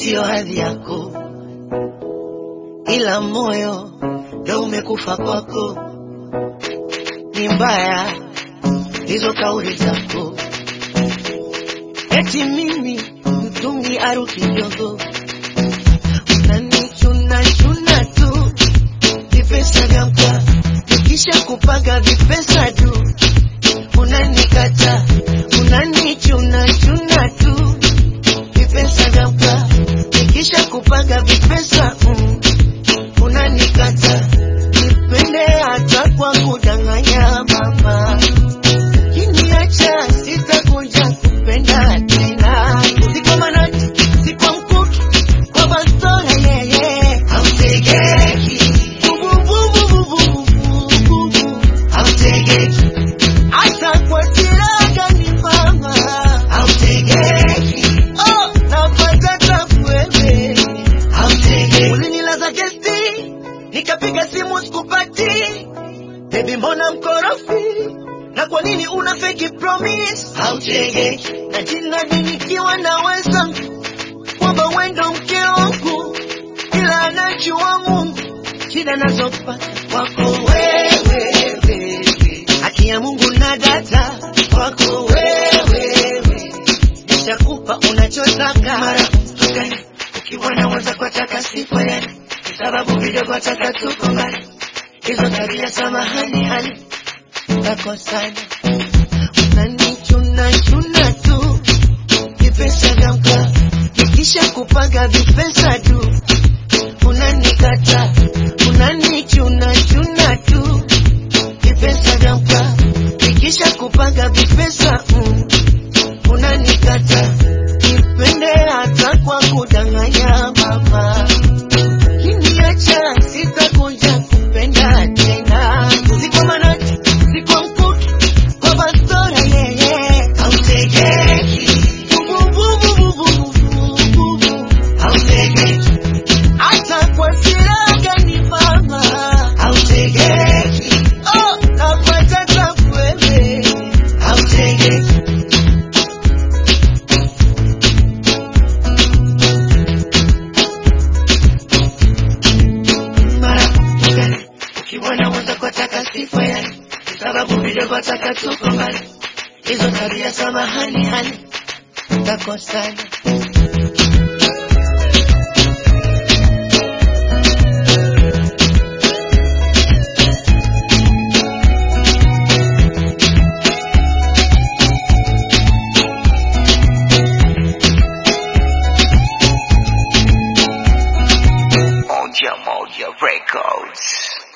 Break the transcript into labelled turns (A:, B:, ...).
A: sio hadhi yako, ila moyo ndo umekufa kwako. Ni mbaya hizo kauli zako, eti mimi mtungi aruki kidogo. Unanichuna chuna tu vipesa vya mka, nikisha kupaga vipesa tu unanikata. Unanichuna chuna tu vipesa vya mka, nikisha kupaga vipesa unanikata. Nipende hata kwa kudanganya mama, kiniacha sitakuja kupenda tena. Siko manati, siko mkuki, kwa bastola yeye hautegeki. Hautegeki, hata kwa siraga ni mama hautegeki. Oh, napata tabu wewe hautegeki. Ulinilaza gesti, nikapiga simu sikupati. Baby mbona mkorofi, na kwa nini una fake promise? Hautegeki, na jina nikiwa naweza kwamba wendo mke wangu, ila anajua Mungu shida nazopata kwako wewe. Haki ya Mungu na data kwako wewe, nishakupa unachotaka. Mara mtukani ukiwa na waza kwa taka sifa yani, sababu vidogo taka tuko mbali. Hizo tabia samahani hali takosana. Unanichuna chuna tu vipesa vya mka, nikisha kupaga vipesa tu unanikata. Unanichuna chuna tu vipesa vya mka, nikisha kupaga vipesa unanikata. Nipende hata kwa kudanganya mama, kiniacha sitakuja kupenda tena. Siko manati, siko mkuki, kwa bastola yeye hautegeki. Hautegeki, hata kwa siraga ni mama hautegeki. Oh, napata tabu wewe hautegeki. Mara mtukani ukiwa na waza kwa taka sifa yani, sababu vidogo taka tuko mbali. Hizo tabia samahani hali takosana.
B: Moja Moja Records.